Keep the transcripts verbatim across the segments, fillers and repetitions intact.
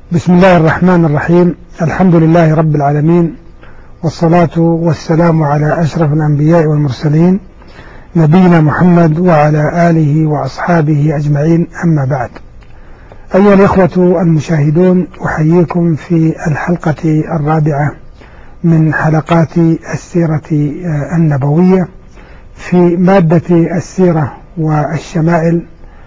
بسم الله الرحمن الرحيم. الحمد لله رب العالمين، والصلاة والسلام على أشرف الأنبياء والمرسلين نبينا محمد وعلى آله وأصحابه أجمعين، أما بعد. أيها الإخوة المشاهدون، أحييكم في الحلقة الرابعة من حلقات السيرة النبوية في مادة السيرة والشمائل،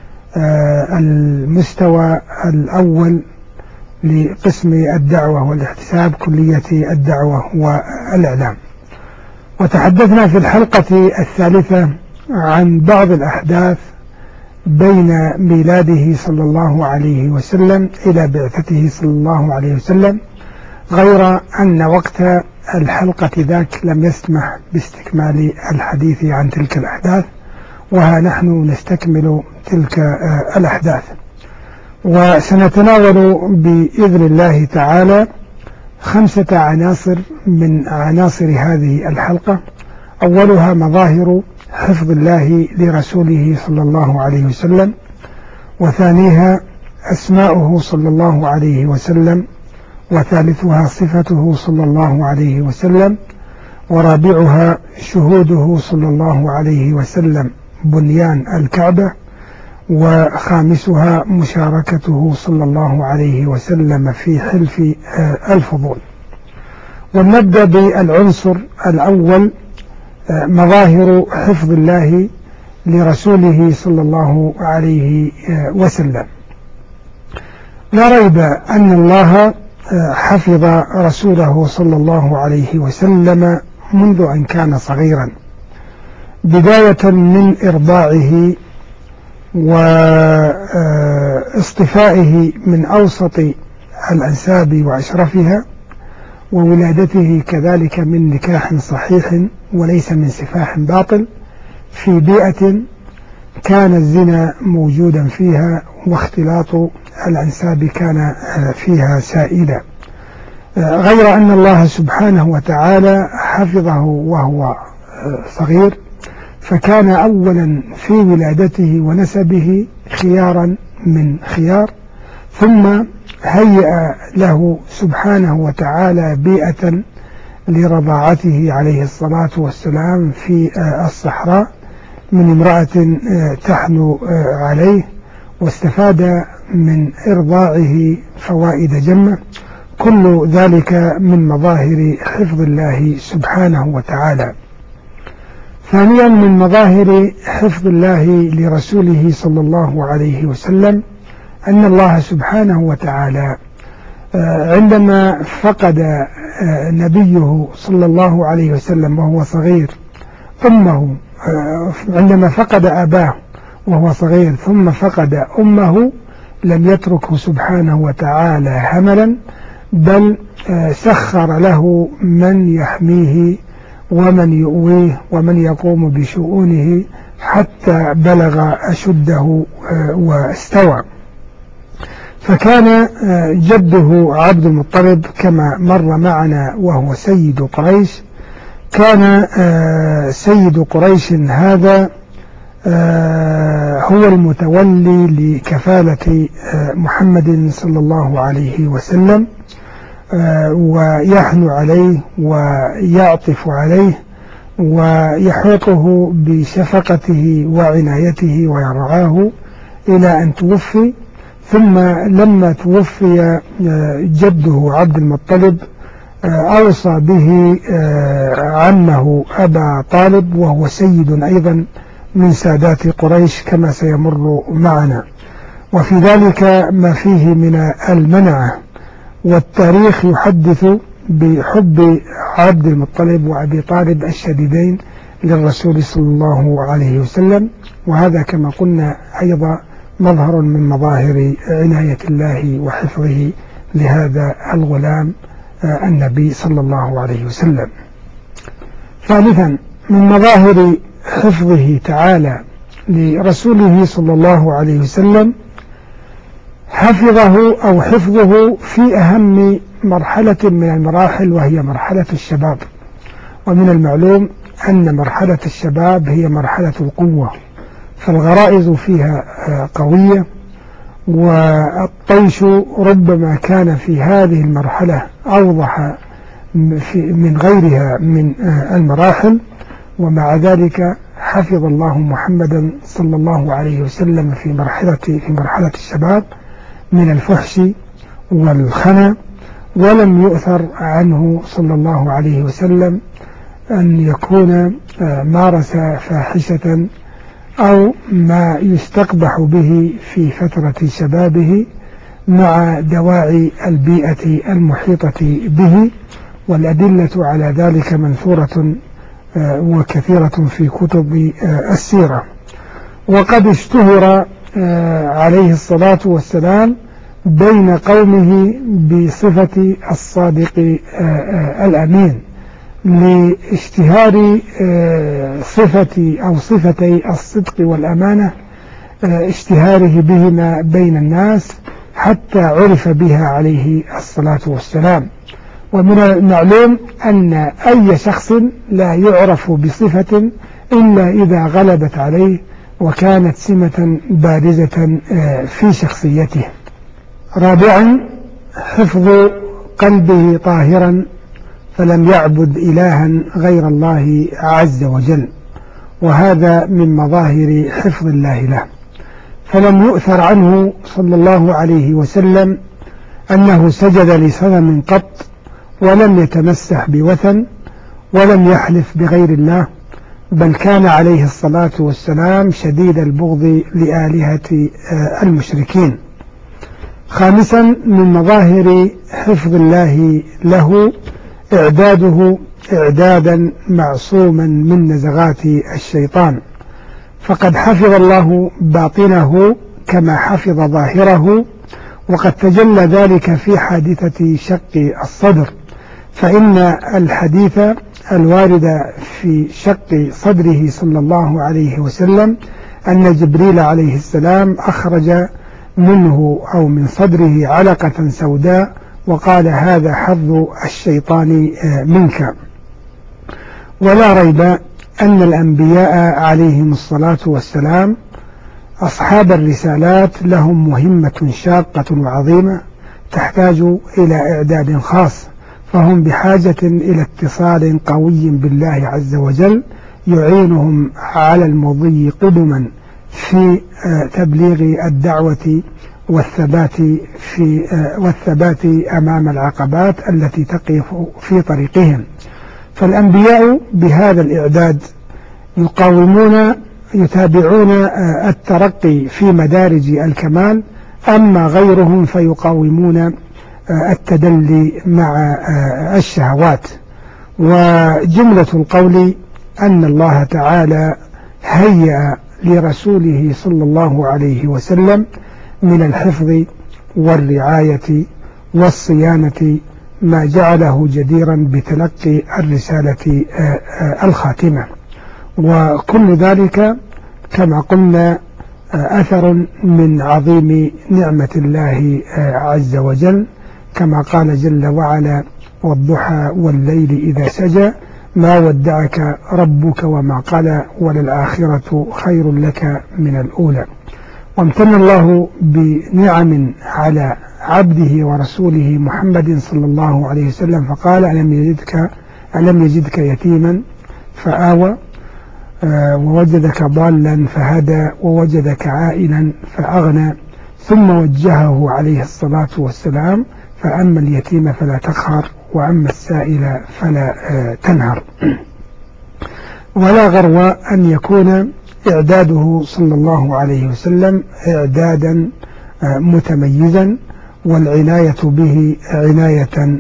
المستوى الأول لقسم الدعوة والاحتساب، كلية الدعوة والإعلام. وتحدثنا في الحلقة الثالثة عن بعض الأحداث بين ميلاده صلى الله عليه وسلم إلى بعثته صلى الله عليه وسلم، غير أن وقت الحلقة ذاك لم يسمح باستكمال الحديث عن تلك الأحداث، وها نحن نستكمل تلك الأحداث. وسنتناول بإذن الله تعالى خمسة عناصر من عناصر هذه الحلقة. أولها مظاهر حفظ الله لرسوله صلى الله عليه وسلم، وثانيها أسماؤه صلى الله عليه وسلم، وثالثها صفته صلى الله عليه وسلم، ورابعها شهوده صلى الله عليه وسلم بنيان الكعبة، وخامسها مشاركته صلى الله عليه وسلم في حلف الفضول. ونبدأ بالعنصر الأول، مظاهر حفظ الله لرسوله صلى الله عليه وسلم. لا ريب أن الله حفظ رسوله صلى الله عليه وسلم منذ أن كان صغيرا، بداية من إرضاعه واصطفائه من أوسط الأنساب وأشرفها، وولادته كذلك من نكاح صحيح وليس من سفاح باطل، في بيئة كان الزنا موجودا فيها واختلاط الأنساب كان فيها سائدا، غير أن الله سبحانه وتعالى حفظه وهو صغير، فكان أولا في ولادته ونسبه خيارا من خيار، ثم هيأ له سبحانه وتعالى بيئة لرضاعته عليه الصلاة والسلام في الصحراء من امرأة تحنو عليه، واستفاد من إرضاعه فوائد جمة، كل ذلك من مظاهر حفظ الله سبحانه وتعالى. ثانيا من مظاهر حفظ الله لرسوله صلى الله عليه وسلم أن الله سبحانه وتعالى عندما فقد نبيه صلى الله عليه وسلم وهو صغير أمه، عندما فقد أباه وهو صغير ثم فقد أمه، لم يتركه سبحانه وتعالى هملا، بل سخر له من يحميه ومن يؤويه ومن يقوم بشؤونه حتى بلغ أشده واستوى. فكان جده عبد المطلب كما مر معنا وهو سيد قريش، كان سيد قريش هذا هو المتولي لكفالة محمد صلى الله عليه وسلم، ويحنو عليه ويعطف عليه ويحوطه بشفقته وعنايته ويرعاه إلى أن توفي. ثم لما توفي جده عبد المطلب أوصى به عمه أبا طالب، وهو سيد أيضا من سادات قريش كما سيمر معنا، وفي ذلك ما فيه من المنعة. والتاريخ يحدث بحب عبد المطلب وأبي طالب الشديدين للرسول صلى الله عليه وسلم، وهذا كما قلنا أيضا مظهر من مظاهر عناية الله وحفظه لهذا الغلام النبي صلى الله عليه وسلم. ثالثا من مظاهر حفظه تعالى لرسوله صلى الله عليه وسلم حفظه أو حفظه في أهم مرحلة من المراحل، وهي مرحلة الشباب. ومن المعلوم أن مرحلة الشباب هي مرحلة القوة، فالغرائز فيها قوية، والطيش ربما كان في هذه المرحلة أوضح من غيرها من المراحل، ومع ذلك حفظ الله محمدا صلى الله عليه وسلم في مرحلة في مرحلة الشباب من الفحش والخنا، ولم يؤثر عنه صلى الله عليه وسلم أن يكون مارس فاحشة أو ما يستقبح به في فترة شبابه مع دواعي البيئة المحيطة به، والأدلة على ذلك منثورة وكثيرة في كتب السيرة. وقد اشتهر عليه الصلاة والسلام بين قومه بصفة الصادق الأمين، لاشتهار صفة أو صفتي الصدق والأمانة، اشتهاره بهما بين الناس حتى عرف بها عليه الصلاة والسلام. ومن المعلوم أن أي شخص لا يعرف بصفة إلا إذا غلبت عليه وكانت سمة بارزة في شخصيته. رابعا، حفظ قلبه طاهرا فلم يعبد إلها غير الله عز وجل، وهذا من مظاهر حفظ الله له، فلم يؤثر عنه صلى الله عليه وسلم أنه سجد لصنم قط، ولم يتمسح بوثن، ولم يحلف بغير الله، بل كان عليه الصلاة والسلام شديد البغض لآلهة المشركين. خامسا، من مظاهر حفظ الله له إعداده إعدادا معصوما من نزغات الشيطان، فقد حفظ الله باطنه كما حفظ ظاهره، وقد تجلى ذلك في حادثة شق الصدر، فإن الحديث الوارد في شق صدره صلى الله عليه وسلم أن جبريل عليه السلام أخرج منه أو من صدره علقة سوداء وقال: هذا حظ الشيطان منك. ولا ريب أن الأنبياء عليهم الصلاة والسلام أصحاب الرسالات لهم مهمة شاقة وعظيمة تحتاج إلى إعداد خاص، فهم بحاجة إلى اتصال قوي بالله عز وجل يعينهم على المضي قدما في تبليغ الدعوة والثبات في والثبات أمام العقبات التي تقف في طريقهم. فالأنبياء بهذا الإعداد يقاومون يتابعون الترقي في مدارج الكمال، أما غيرهم فيقاومون التدلي مع الشهوات. وجملة القول أن الله تعالى هيأ لرسوله صلى الله عليه وسلم من الحفظ والرعاية والصيانة ما جعله جديرا بتلقي الرسالة الخاتمة، وكل ذلك كما قلنا أثر من عظيم نعمة الله عز وجل، كما قال جل وعلا: والضحى والليل إذا سجى ما ودعك ربك وما قلى وللآخرة خير لك من الأولى. وامتن الله بنعم على عبده ورسوله محمد صلى الله عليه وسلم فقال: ألم يجدك, ألم يجدك يتيما فآوى ووجدك ضالا فهدى ووجدك عائلا فأغنى، ثم وجهه عليه الصلاة والسلام: فأما اليتيم فلا تقهر وأما السائل فلا تنهر. ولا غرو أن يكون إعداده صلى الله عليه وسلم إعدادا متميزا، والعناية به عناية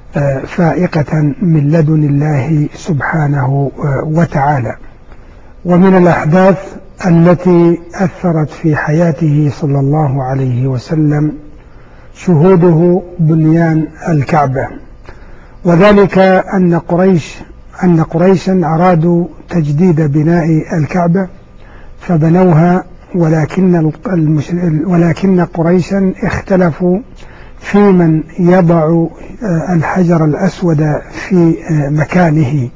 فائقة من لدن الله سبحانه وتعالى. ومن الأحداث التي أثرت في حياته صلى الله عليه وسلم شهوده بنيان الكعبة، وذلك أن قريش أن قريشا أرادوا تجديد بناء الكعبة فبنوها، ولكن ولكن قريشا اختلفوا في من يضع الحجر الأسود في مكانه،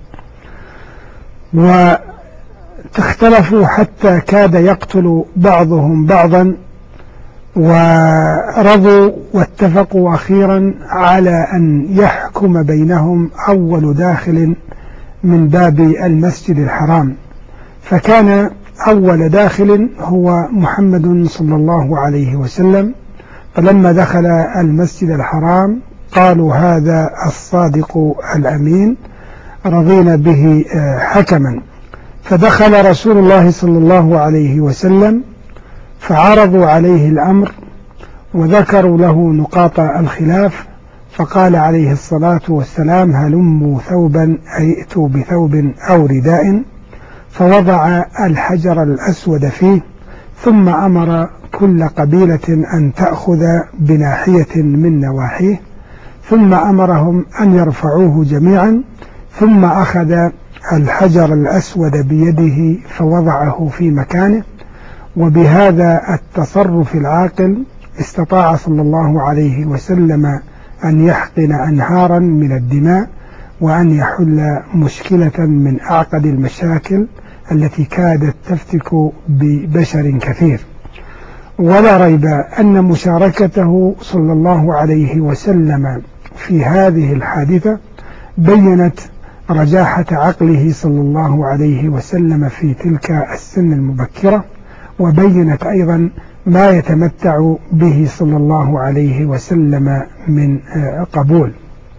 واختلفوا حتى كاد يقتل بعضهم بعضا، ورضوا واتفقوا أخيرا على أن يحكم بينهم أول داخل من باب المسجد الحرام، فكان أول داخل هو محمد صلى الله عليه وسلم. فلما دخل المسجد الحرام قالوا هذا الصادق الأمين رضينا به حكما. فدخل رسول الله صلى الله عليه وسلم فعرضوا عليه الأمر وذكروا له نقاط الخلاف، فقال عليه الصلاة والسلام هلموا ثوبا أي ائتوا بثوب أو رداء، فوضع الحجر الأسود فيه، ثم أمر كل قبيلة أن تأخذ بناحية من نواحيه، ثم أمرهم أن يرفعوه جميعا، ثم أخذ الحجر الأسود بيده فوضعه في مكانه. وبهذا التصرف العاقل استطاع صلى الله عليه وسلم أن يحقن أنهارا من الدماء وأن يحل مشكلة من أعقد المشاكل التي كادت تفتك ببشر كثير. ولا ريب أن مشاركته صلى الله عليه وسلم في هذه الحادثة بينت رجاحة عقله صلى الله عليه وسلم في تلك السن المبكرة، وبينت أيضا ما يتمتع به صلى الله عليه وسلم من قبول.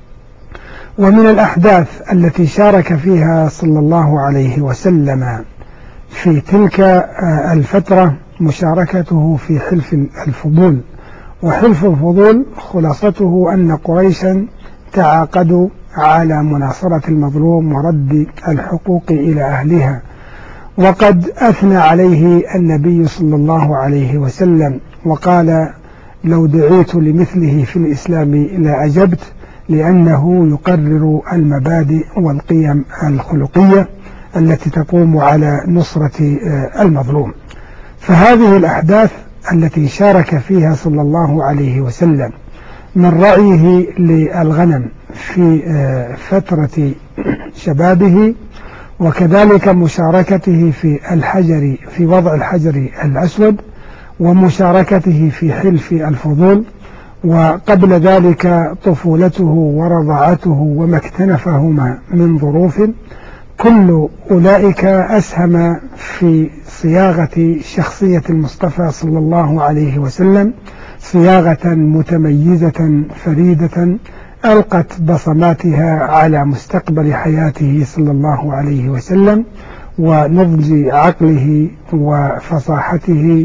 ومن الأحداث التي شارك فيها صلى الله عليه وسلم في تلك الفترة مشاركته في حلف الفضول. وحلف الفضول خلاصته أن قريشا تعاقدوا على مناصرة المظلوم ورد الحقوق إلى أهلها، وقد أثنى عليه النبي صلى الله عليه وسلم وقال لو دعيت لمثله في الإسلام لا أجبت، لأنه يقرر المبادئ والقيم الخلقية التي تقوم على نصرة المظلوم. فهذه الأحداث التي شارك فيها صلى الله عليه وسلم من رعيه للغنم في فترة شبابه، وكذلك مشاركته في الحجر في وضع الحجر الأسود، ومشاركته في حلف الفضول، وقبل ذلك طفولته ورضاعته وما اكتنفهما من ظروف، كل أولئك أسهم في صياغة شخصية المصطفى صلى الله عليه وسلم صياغة متميزة فريدة ألقت بصماتها على مستقبل حياته صلى الله عليه وسلم ونضج عقله وفصاحته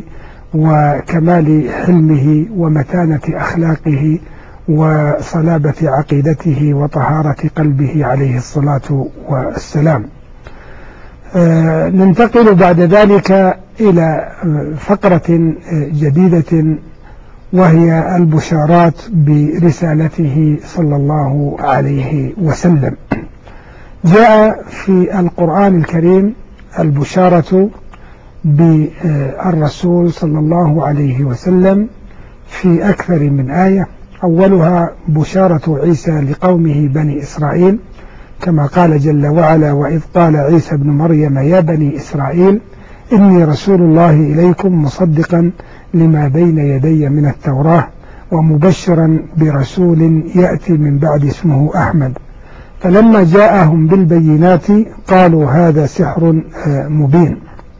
وكمال حلمه ومتانة أخلاقه وصلابة عقيدته وطهارة قلبه عليه الصلاة والسلام. آه ننتقل بعد ذلك إلى فقرة جديدة، وهي البشارات برسالته صلى الله عليه وسلم. جاء في القرآن الكريم البشارة بالرسول صلى الله عليه وسلم في أكثر من آية، أولها بشارة عيسى لقومه بني إسرائيل، كما قال جل وعلا وإذ قال عيسى ابن مريم يا بني إسرائيل إني رسول الله إليكم مصدقا لما بين يدي من التوراة ومبشرا برسول يأتي من بعد اسمه أحمد. فلما جاءهم بالبينات قالوا هذا سحر مبين.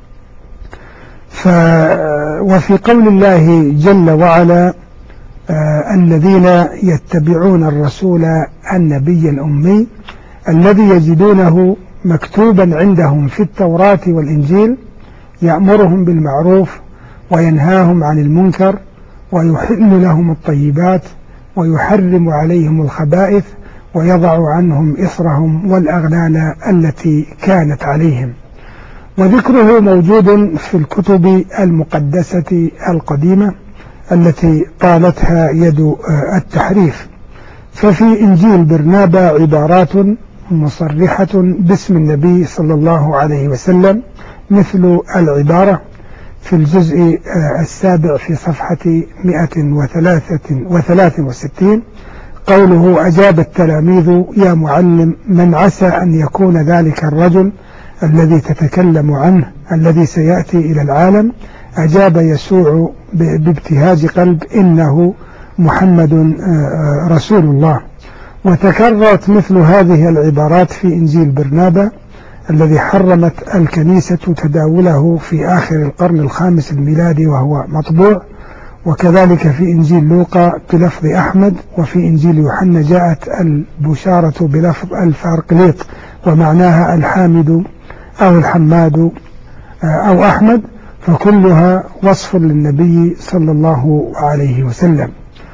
وفي قول الله جل وعلا الذين يتبعون الرسول النبي الأمي الذي يجدونه مكتوبا عندهم في التوراة والإنجيل يأمرهم بالمعروف وينهاهم عن المنكر ويحل لهم الطيبات ويحرم عليهم الخبائث ويضع عنهم إصرهم والأغلال التي كانت عليهم. وذكره موجود في الكتب المقدسة القديمة التي طالتها يد التحريف. ففي إنجيل برنابا عبارات مصرحة باسم النبي صلى الله عليه وسلم، مثل العبارة في الجزء السابع في صفحة مئة وثلاثة وستين قوله أجاب التلاميذ يا معلم من عسى أن يكون ذلك الرجل الذي تتكلم عنه الذي سيأتي إلى العالم، أجاب يسوع بابتهاج قلب: إنه محمد رسول الله. وتكررت مثل هذه العبارات في إنجيل برنابا الذي حرمت الكنيسة تداوله في آخر القرن الخامس الميلادي وهو مطبوع، وكذلك في إنجيل لوقا بلفظ أحمد، وفي إنجيل يوحنا جاءت البشارة بلفظ الفارقليط ومعناها الحامد أو الحماد أو أحمد، فكلها وصف للنبي صلى الله عليه وسلم.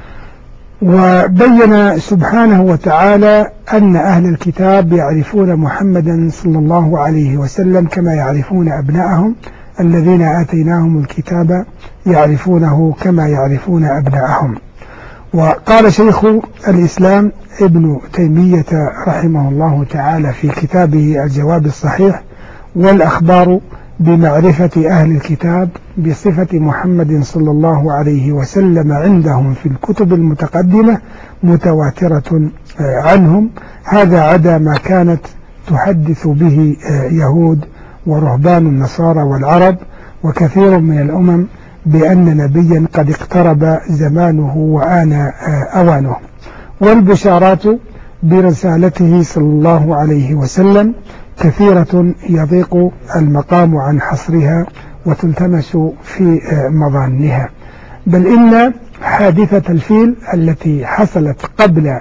وبين سبحانه وتعالى أن أهل الكتاب يعرفون محمدا صلى الله عليه وسلم كما يعرفون أبناءهم، الذين آتيناهم الكتاب يعرفونه كما يعرفون أبناءهم. وقال شيخ الإسلام ابن تيمية رحمه الله تعالى في كتابه الجواب الصحيح: والأخبار بمعرفة أهل الكتاب بصفة محمد صلى الله عليه وسلم عندهم في الكتب المتقدمة متواترة عنهم، هذا عدا ما كانت تحدث به يهود ورهبان النصارى والعرب وكثير من الأمم بأن نبيا قد اقترب زمانه وآن أوانه. والبشارات برسالته صلى الله عليه وسلم كثيرة يضيق المقام عن حصرها وتلتمس في مظانها، بل إن حادثة الفيل التي حصلت قبل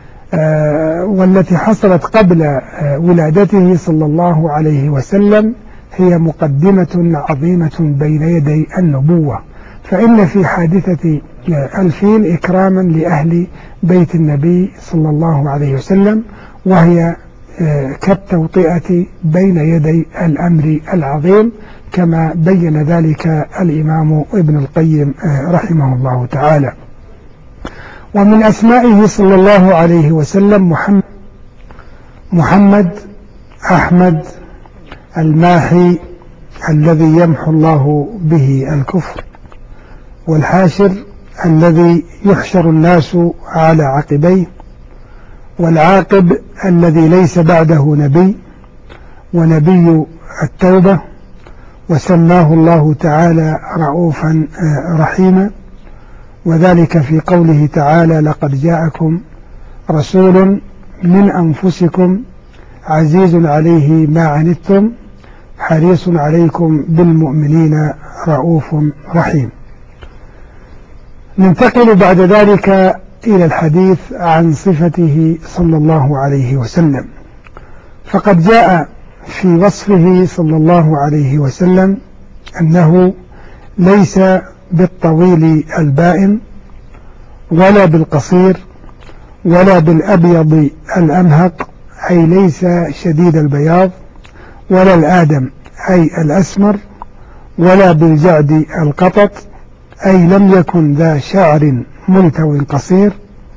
والتي حصلت قبل ولادته صلى الله عليه وسلم هي مقدمة عظيمة بين يدي النبوة، فإن في حادثة الفيل إكراما لأهل بيت النبي صلى الله عليه وسلم، وهي كالتوطئة بين يدي الأمر العظيم، كما بين ذلك الإمام ابن القيم رحمه الله تعالى. ومن أسمائه صلى الله عليه وسلم محمد, محمد أحمد الماحي الذي يمحو الله به الكفر، والحاشر الذي يحشر الناس على عقبيه، والعاقب الذي ليس بعده نبي، ونبي التوبة، وسماه الله تعالى رؤوفا رحيما، وذلك في قوله تعالى: لقد جاءكم رسول من أنفسكم عزيز عليه ما عنتم حريص عليكم بالمؤمنين رؤوف رحيم. ننتقل بعد ذلك إلى الحديث عن صفته صلى الله عليه وسلم، فقد جاء في وصفه صلى الله عليه وسلم أنه ليس بالطويل البائن ولا بالقصير ولا بالأبيض الأمهق أي ليس شديد البياض، ولا الآدم أي الأسمر، ولا بالجعد القطط أي لم يكن ذا شعر ملتوي قصير،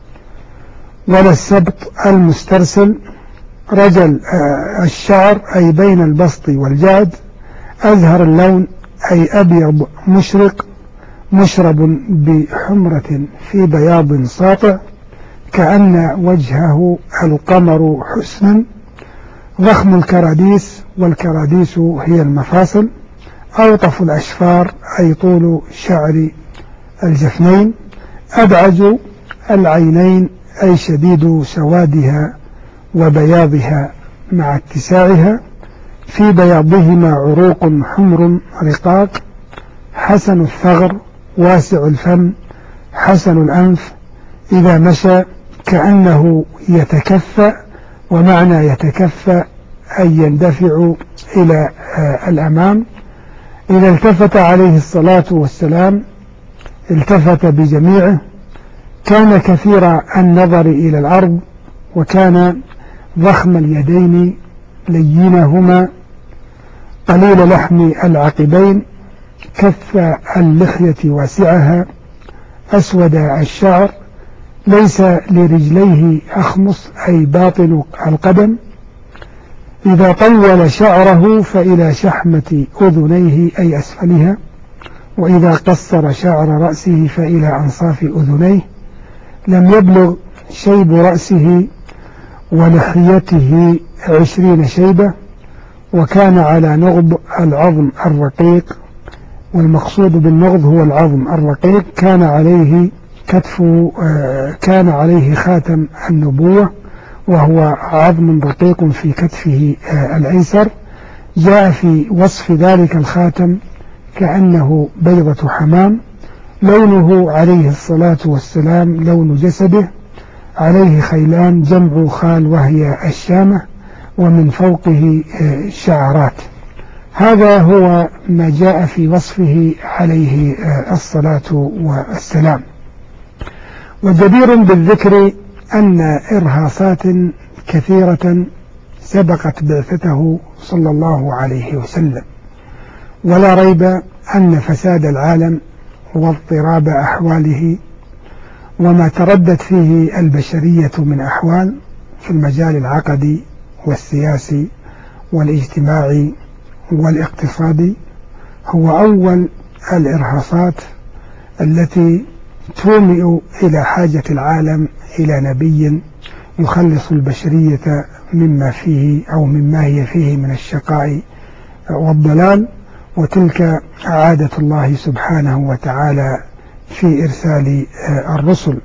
ولا السبط المسترسل رجل الشعر أي بين البسط والجعد، أزهر اللون أي أبيض مشرق مشرب بحمرة في بياض ساطع كأن وجهه القمر حسنا، ضخم الكراديس والكراديس هي المفاصل، ألطف الأشفار أي طول شعر الجفنين، أبعج العينين أي شديد سوادها وبياضها مع اتساعها، في بياضهما عروق حمر رقاق، حسن الثغر واسع الفم حسن الأنف، إذا مشى كأنه يتكفى، ومعنى يتكفى أي يندفع إلى الأمام، إذا التفت عليه الصلاة والسلام التفت بجميعه، كان كثير النظر إلى الأرض، وكان ضخم اليدين لينهما قليل لحم العقبين، كف اللحية واسعها، أسود الشعر، ليس لرجليه أخمص أي باطن القدم، إذا طول شعره فإلى شحمة أذنيه أي أسفلها، وإذا قصر شعر رأسه فإلى أنصاف أذنيه، لم يبلغ شيب رأسه ولحيته عشرين شيبة، وكان على نغض العظم الرقيق، والمقصود بالنغض هو العظم الرقيق، كان عليه كتف كان عليه خاتم النبوة وهو عظم رقيق في كتفه الأيسر. جاء في وصف ذلك الخاتم كأنه بيضة حمام، لونه عليه الصلاة والسلام لون جسده، عليه خيلان جمع خال وهي الشامة، ومن فوقه شعرات. هذا هو ما جاء في وصفه عليه الصلاة والسلام. وجدير بالذكر أن إرهاصات كثيرة سبقت بعثته صلى الله عليه وسلم، ولا ريب أن فساد العالم واضطراب أحواله وما تردت فيه البشرية من أحوال في المجال العقدي والسياسي والاجتماعي والاقتصادي هو أول الإرهاصات التي تومئ إلى حاجة العالم إلى نبي يخلص البشرية مما فيه أو مما هي فيه من الشقاء والضلال. وتلك عادة الله سبحانه وتعالى في إرسال الرسل،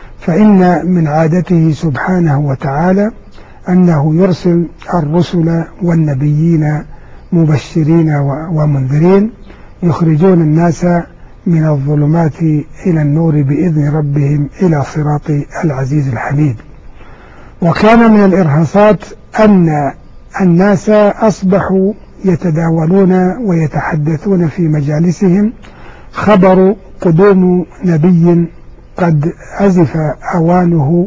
فإن من عادته سبحانه وتعالى أنه يرسل الرسل والنبيين مبشرين ومنذرين يخرجون الناس من الظلمات إلى النور بإذن ربهم إلى صراط العزيز الحميد. وكان من الإرهاصات أن الناس أصبحوا يتداولون ويتحدثون في مجالسهم خبر قدوم نبي قد أزف أوانه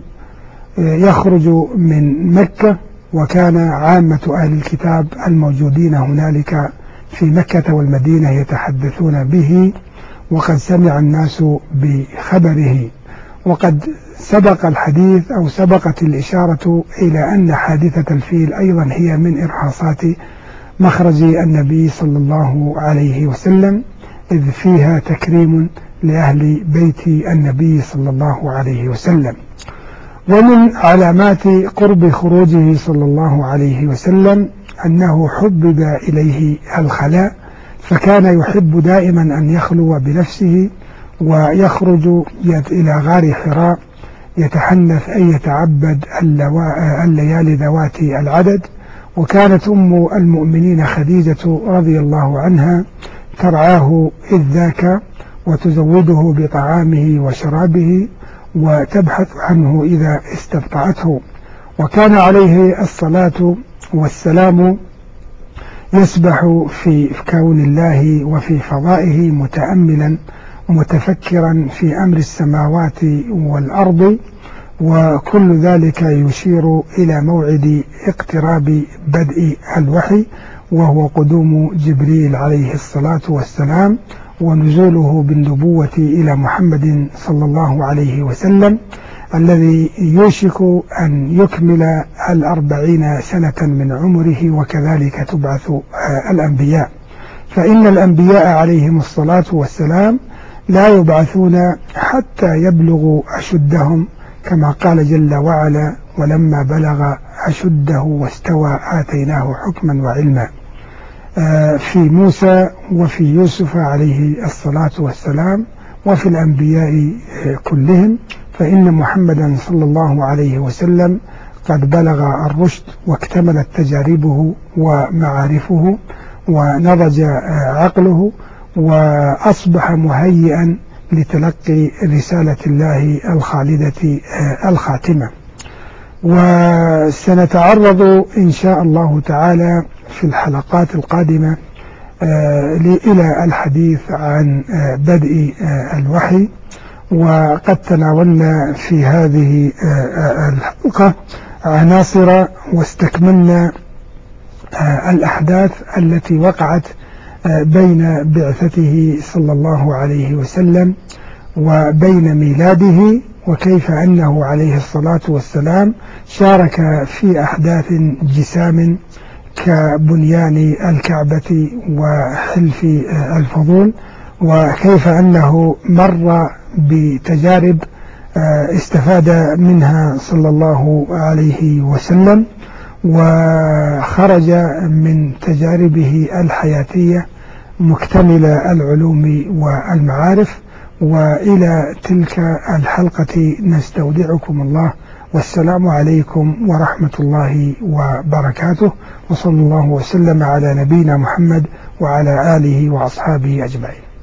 يخرج من مكة، وكان عامة أهل الكتاب الموجودين هنالك في مكة والمدينة يتحدثون به، وقد سمع الناس بخبره. وقد سبق الحديث أو سبقت الإشارة إلى أن حادثة الفيل أيضا هي من إرهاصات مخرج النبي صلى الله عليه وسلم، إذ فيها تكريم لأهل بيت النبي صلى الله عليه وسلم. ومن علامات قرب خروجه صلى الله عليه وسلم أنه حبب إليه الخلاء، فكان يحب دائما أن يخلو بنفسه ويخرج إلى غار حراء يتحنث أي يتعبد الليالي ذوات العدد. وكانت أم المؤمنين خديجة رضي الله عنها ترعاه إذ ذاك وتزوده بطعامه وشرابه وتبحث عنه إذا استبطأته. وكان عليه الصلاة والسلام يسبح في كون الله وفي فضائه متأملا متفكرا في أمر السماوات والأرض، وكل ذلك يشير إلى موعد اقتراب بدء الوحي، وهو قدوم جبريل عليه الصلاة والسلام ونزوله بالنبوة إلى محمد صلى الله عليه وسلم الذي يوشك أن يكمل الأربعين سنة من عمره، وكذلك تبعث الأنبياء. فإن الأنبياء عليهم الصلاة والسلام لا يبعثون حتى يبلغوا أشدهم، كما قال جل وعلا: ولما بلغ أشده واستوى آتيناه حكما وعلما، في موسى وفي يوسف عليه الصلاة والسلام وفي الأنبياء كلهم. فإن محمدا صلى الله عليه وسلم قد بلغ الرشد واكتملت تجاربه ومعارفه ونضج عقله، وأصبح مهيئا لتلقي رسالة الله الخالدة الخاتمة. وسنتعرض إن شاء الله تعالى في الحلقات القادمة إلى الحديث عن بدء الوحي، وقد تناولنا في هذه الحلقة عناصر واستكملنا الأحداث التي وقعت بين بعثته صلى الله عليه وسلم وبين ميلاده، وكيف أنه عليه الصلاة والسلام شارك في أحداث جسام كبنيان الكعبة وحلف الفضول، وكيف أنه مر بتجارب استفاد منها صلى الله عليه وسلم، وخرج من تجاربه الحياتية مكتمل العلوم والمعارف. وإلى تلك الحلقة نستودعكم الله، والسلام عليكم ورحمة الله وبركاته، وصلى الله وسلم على نبينا محمد وعلى آله وأصحابه أجمعين.